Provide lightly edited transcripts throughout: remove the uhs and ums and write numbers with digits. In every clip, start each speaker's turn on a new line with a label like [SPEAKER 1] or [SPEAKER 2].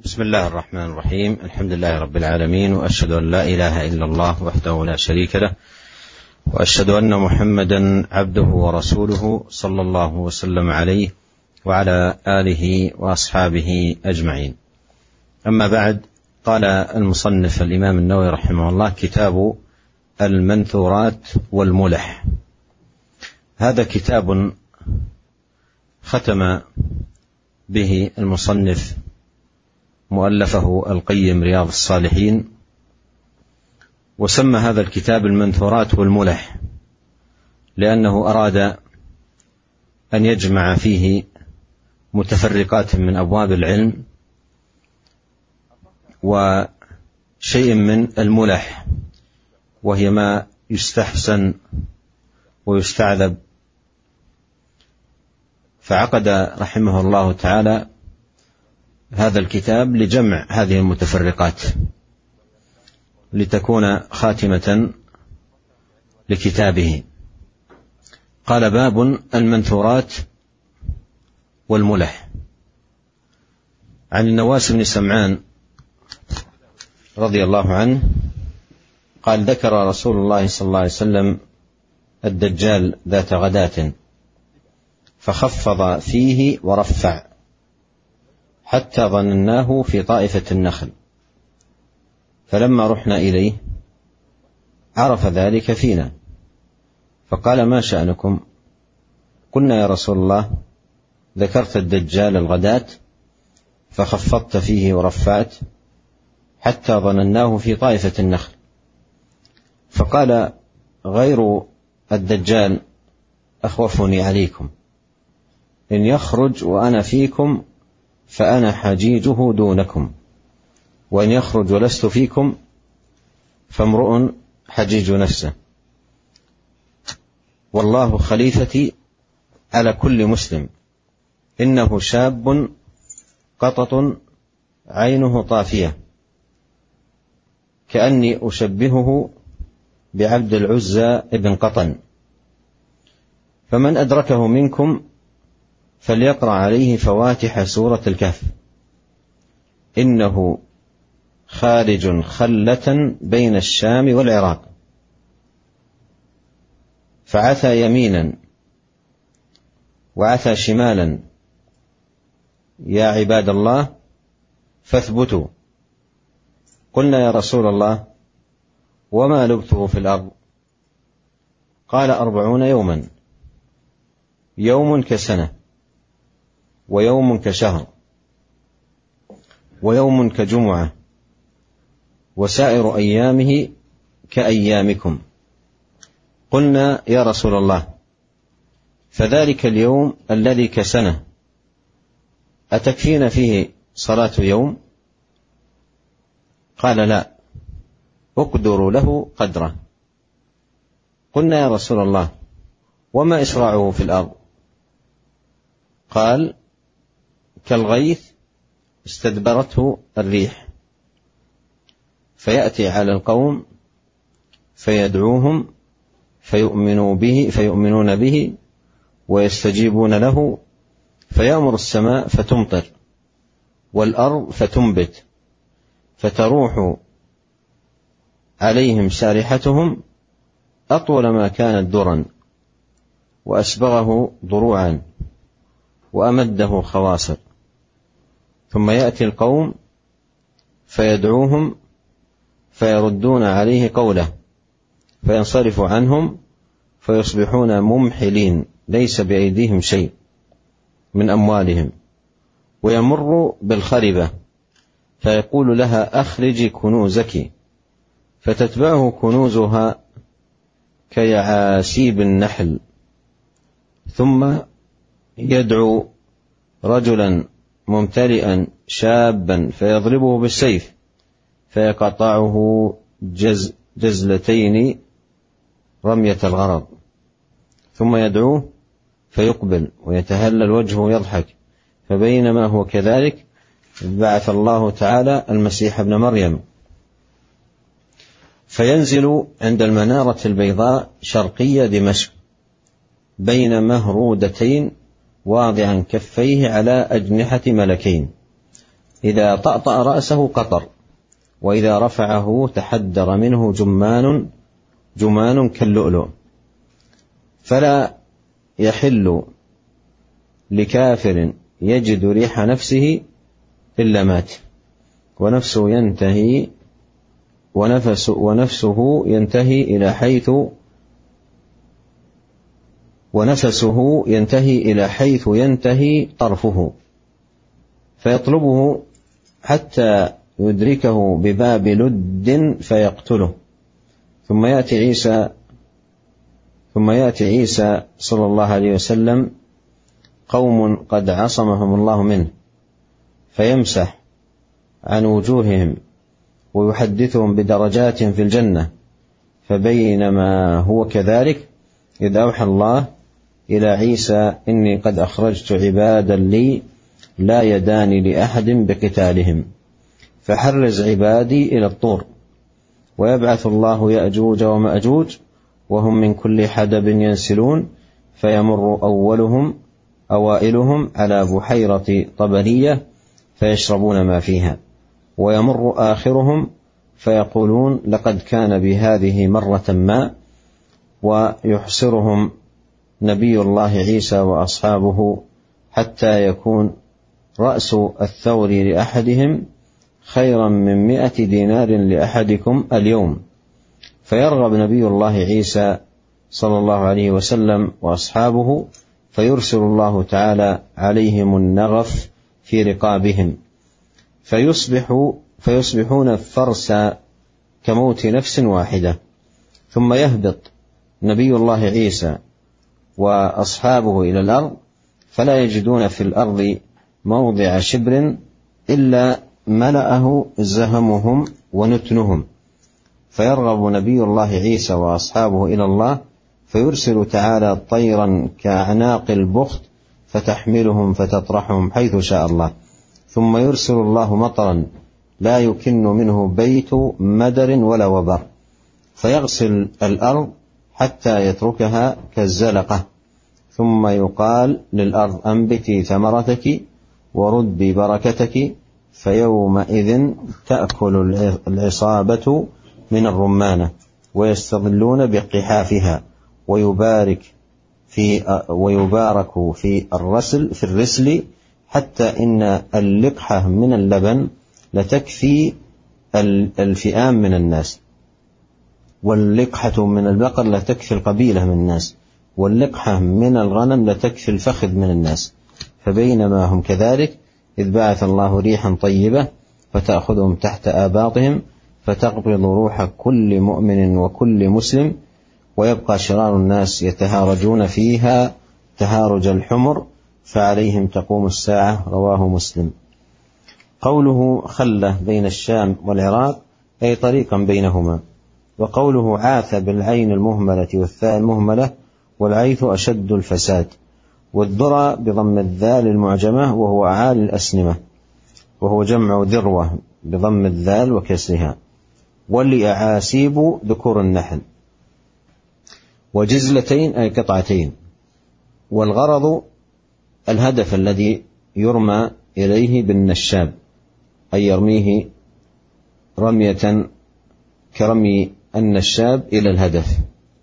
[SPEAKER 1] بسم الله الرحمن الرحيم. الحمد لله رب العالمين، وأشهد أن لا إله إلا الله وحده لا شريك له، وأشهد أن محمدا عبده ورسوله صلى الله وسلم عليه وعلى آله وأصحابه أجمعين. أما بعد، قال المصنف الإمام النووي رحمه الله: كتاب المنثورات والملح. هذا كتاب ختم به المصنف مؤلفه القيم رياض الصالحين، وسمى هذا الكتاب المنثورات والملح لأنه أراد أن يجمع فيه متفرقات من أبواب العلم وشيء من الملح، وهي ما يستحسن ويستعذب. فعقد رحمه الله تعالى هذا الكتاب لجمع هذه المتفرقات لتكون خاتمة لكتابه. قال: باب المنثورات والملح. عن النواس بن سمعان رضي الله عنه قال: ذكر رسول الله صلى الله عليه وسلم الدجال ذات غداة، فخفض فيه ورفع حتى ظنناه في طائفة النخل، فلما رحنا إليه عرف ذلك فينا، فقال: ما شأنكم؟ قلنا: يا رسول الله، ذكرت الدجال الغداة فخفضت فيه ورفعت حتى ظنناه في طائفة النخل. فقال: غير الدجال أخوفني عليكم، إن يخرج وأنا فيكم فأنا حجيجه دونكم، وإن يخرج ولست فيكم فامرؤ حجيج نفسه، والله خليفتي على كل مسلم، إنه شاب قطط عينه طافية، كأني أشبهه بعبد العزى ابن قطن، فمن أدركه منكم فليقرأ عليه فواتح سورة الكهف، إنه خارج خلة بين الشام والعراق، فعثى يمينا وعثى شمالا، يا عباد الله فاثبتوا. قلنا: يا رسول الله، وما لبثه في الأرض؟ قال: 40 يوما، يوم كسنة، ويوم كشهر، ويوم كجمعة، وسائر أيامه كأيامكم. قلنا: يا رسول الله، فذلك اليوم الذي كسنة أتكفينا فيه صلاة يوم؟ قال: لا، أقدر له قدره. قلنا: يا رسول الله، وما إسراعه في الأرض؟ قال: كالغيث استدبرته الريح، فيأتي على القوم فيدعوهم فيؤمنون به ويستجيبون له، فيأمر السماء فتمطر والأرض فتنبت، فتروح عليهم سارحتهم أطول ما كانت درا، وأسبغه ضروعا، وأمده خواصر، ثم يأتي القوم فيدعوهم فيردون عليه قوله، فينصرف عنهم فيصبحون ممحلين ليس بأيديهم شيء من أموالهم، ويمر بالخربة فيقول لها: أخرجي كنوزك، فتتبعه كنوزها كيعاسيب النحل، ثم يدعو رجلا ممتلئا شابا فيضربه بالسيف فيقطعه جزلتين رمية الغرض، ثم يدعوه فيقبل ويتهلل وجهه يضحك، فبينما هو كذلك بعث الله تعالى المسيح ابن مريم، فينزل عند المنارة البيضاء شرقية دمشق بين مهرودتين واضعا كفيه على أجنحة ملكين، إذا طأطأ رأسه قطر، وإذا رفعه تحدر منه جمان كاللؤلؤ. فلا يحل لكافر يجد ريح نفسه إلا مات، ونفسه ينتهي إلى حيث ينتهي طرفه، فيطلبه حتى يدركه بباب لد فيقتله. ثم يأتي عيسى صلى الله عليه وسلم قوم قد عصمهم الله منه، فيمسح عن وجوههم ويحدثهم بدرجات في الجنة. فبينما هو كذلك إذ أوحى الله إلى عيسى: إني قد أخرجت عبادا لي لا يدان لأحد بقتالهم، فحرز عبادي إلى الطور. ويبعث الله يأجوج ومأجوج وهم من كل حدب ينسلون، فيمر أوائلهم على بحيرة طبرية فيشربون ما فيها، ويمر آخرهم فيقولون: لقد كان بهذه مرة ما. ويحصرهم نبي الله عيسى وأصحابه حتى يكون رأس الثور لأحدهم خيرا من 100 دينار لأحدكم اليوم. فيرغب نبي الله عيسى صلى الله عليه وسلم وأصحابه، فيرسل الله تعالى عليهم النغف في رقابهم، فيصبحون فرسا كموت نفس واحدة. ثم يهبط نبي الله عيسى وأصحابه إلى الأرض، فلا يجدون في الأرض موضع شبر إلا ملأه زهمهم ونتنهم. فيرغب نبي الله عيسى وأصحابه إلى الله، فيرسل تعالى طيرا كأعناق البخت فتحملهم فتطرحهم حيث شاء الله. ثم يرسل الله مطرا لا يكن منه بيت مدر ولا وبر، فيغسل الأرض حتى يتركها كالزلقة. ثم يقال للأرض: أنبتي ثمرتك وردي بركتك. فيومئذ تأكل العصابة من الرمانة ويستظلون بقحافها، ويبارك في الرسل، حتى إن اللقحة من اللبن لتكفي الفئام من الناس، واللقحة من البقر لتكفي القبيلة من الناس، واللقحة من الغنم لتكفي الفخذ من الناس. فبينما هم كذلك إذ بعث الله ريحا طيبة فتأخذهم تحت آباطهم، فتقبض روح كل مؤمن وكل مسلم، ويبقى شرار الناس يتهارجون فيها تهارج الحمر، فعليهم تقوم الساعة. رواه مسلم. قوله خلة بين الشام والعراق أي طريقا بينهما. وقوله عاث بالعين المهملة والثاء المهملة، والعيث أشد الفساد. والذرى بضم الذال المعجمة وهو أعالي الأسنمة، وهو جمع ذروة بضم الذال وكسرها. والأعاسيب ذكور النحل. وجزلتين أي قطعتين. والغرض الهدف الذي يرمى إليه بالنشاب، أي يرميه رمية كرمي النشاب إلى الهدف.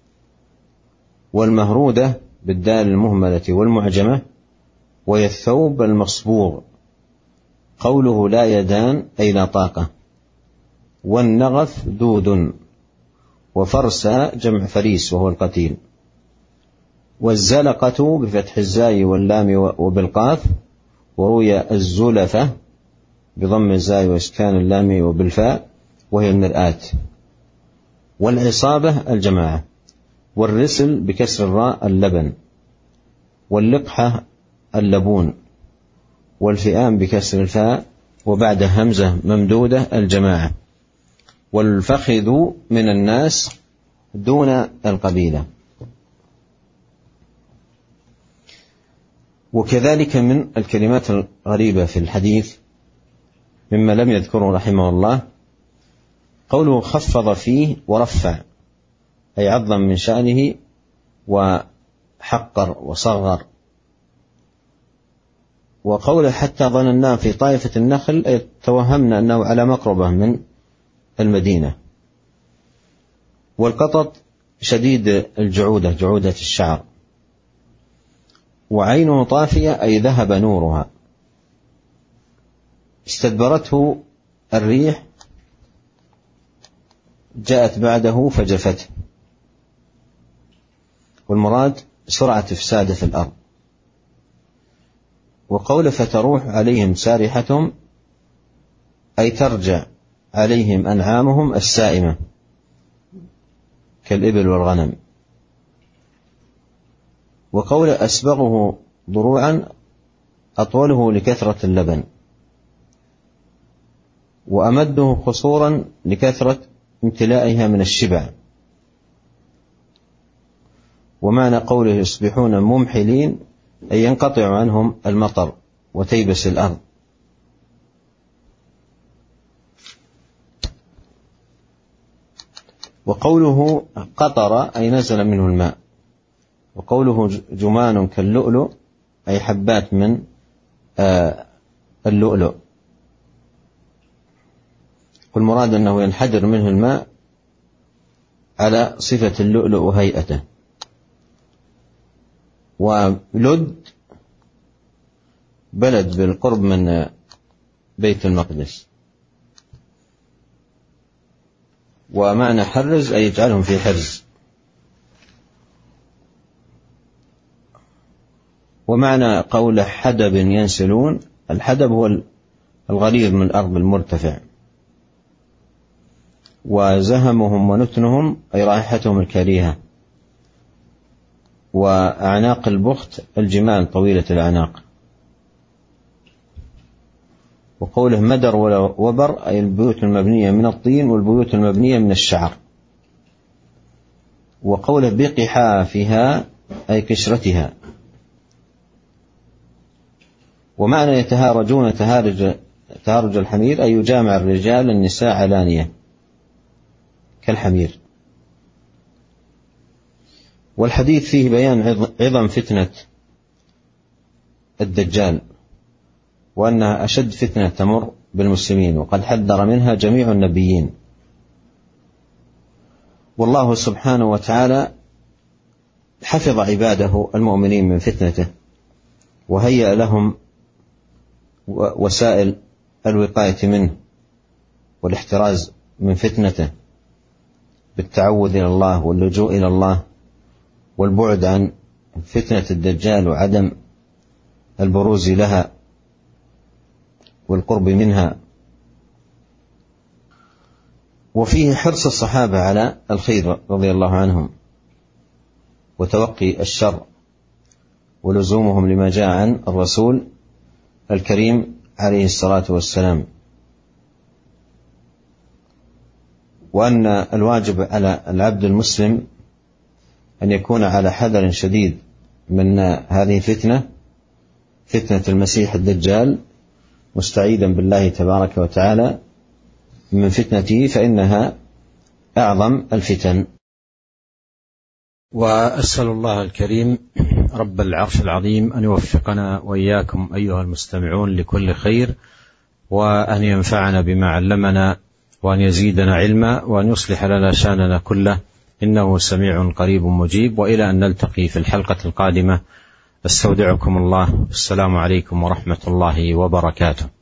[SPEAKER 1] والمهرودة بالدال المهملة والمعجمة، وهي الثوب المصبوغ. قوله لا يدان أي لا طاقة. والنغف دود. وفرسا جمع فريس وهو القتيل. والزلقة بفتح الزاي واللام وبالقاف، وروي الزلفة بضم الزاي وإسكان اللام وبالفاء وهي المرآة. والعصابة الجماعة. والرسل بكسر الراء اللبن. واللقحة اللبون. والفئام بكسر الفاء وبعد همزة ممدودة الجماعة. والفخذ من الناس دون القبيلة. وكذلك من الكلمات الغريبة في الحديث مما لم يذكره رحمه الله قوله خفض فيه ورفع، أي عظم من شأنه وحقر وصغر. وقوله حتى ظننا في طائفة النخل توهمنا أنه على مقربة من المدينة. والقطط شديد الجعودة، جعودة الشعر. وعينه طافية أي ذهب نورها، استدبرته الريح جاءت بعده فجفته، والمراد سرعة إفساده في الأرض. وقول فتروح عليهم سارحتهم أي ترجع عليهم أنعامهم السائمة كالإبل والغنم. وقول أسبغه ضروعا أطوله لكثرة اللبن، وأمده قصورا لكثرة امتلائها من الشبع. ومعنى قوله يصبحون ممحلين أي ينقطع عنهم المطر وتيبس الأرض. وقوله قطر أي نزل منه الماء. وقوله جمان كاللؤلؤ أي حبات من اللؤلؤ، والمراد أنه ينحدر منه الماء على صفة اللؤلؤ وهيئته. ولد بلد بالقرب من بيت المقدس. ومعنى حرز أي يجعلهم في حرز. ومعنى قول حدب ينسلون، الحدب هو الغليظ من الأرض المرتفع. وزهمهم ونتنهم أي رائحتهم الكريهة. وأعناق البخت الجمال طويلة الأعناق. وقوله مدر وبر أي البيوت المبنية من الطين والبيوت المبنية من الشعر. وقوله بقحافها أي كشرتها. ومعنى يتهارجون تهارج الحمير أي يجامع الرجال النساء علانية كالحمير. والحديث فيه بيان عظم فتنة الدجال، وأنها أشد فتنة تمر بالمسلمين، وقد حذر منها جميع النبيين. والله سبحانه وتعالى حفظ عباده المؤمنين من فتنته، وهيأ لهم وسائل الوقاية منه والاحتراز من فتنته بالتعوذ إلى الله واللجوء إلى الله والبعد عن فتنة الدجال وعدم البروز لها والقرب منها. وفيه حرص الصحابة على الخير رضي الله عنهم، وتوقي الشر، ولزومهم لما جاء عن الرسول الكريم عليه الصلاة والسلام. وأن الواجب على العبد المسلم أن يكون على حذر شديد من هذه الفتنة، فتنة المسيح الدجال، مستعيذا بالله تبارك وتعالى من فتنته، فإنها أعظم الفتن. وأسأل الله الكريم رب العرش العظيم أن يوفقنا وإياكم أيها المستمعون لكل خير، وأن ينفعنا بما علمنا، وأن يزيدنا علما، وأن يصلح لنا شأننا كله، إنه سميع قريب مجيب. وإلى أن نلتقي في الحلقة القادمة، استودعكم الله. السلام عليكم ورحمة الله وبركاته.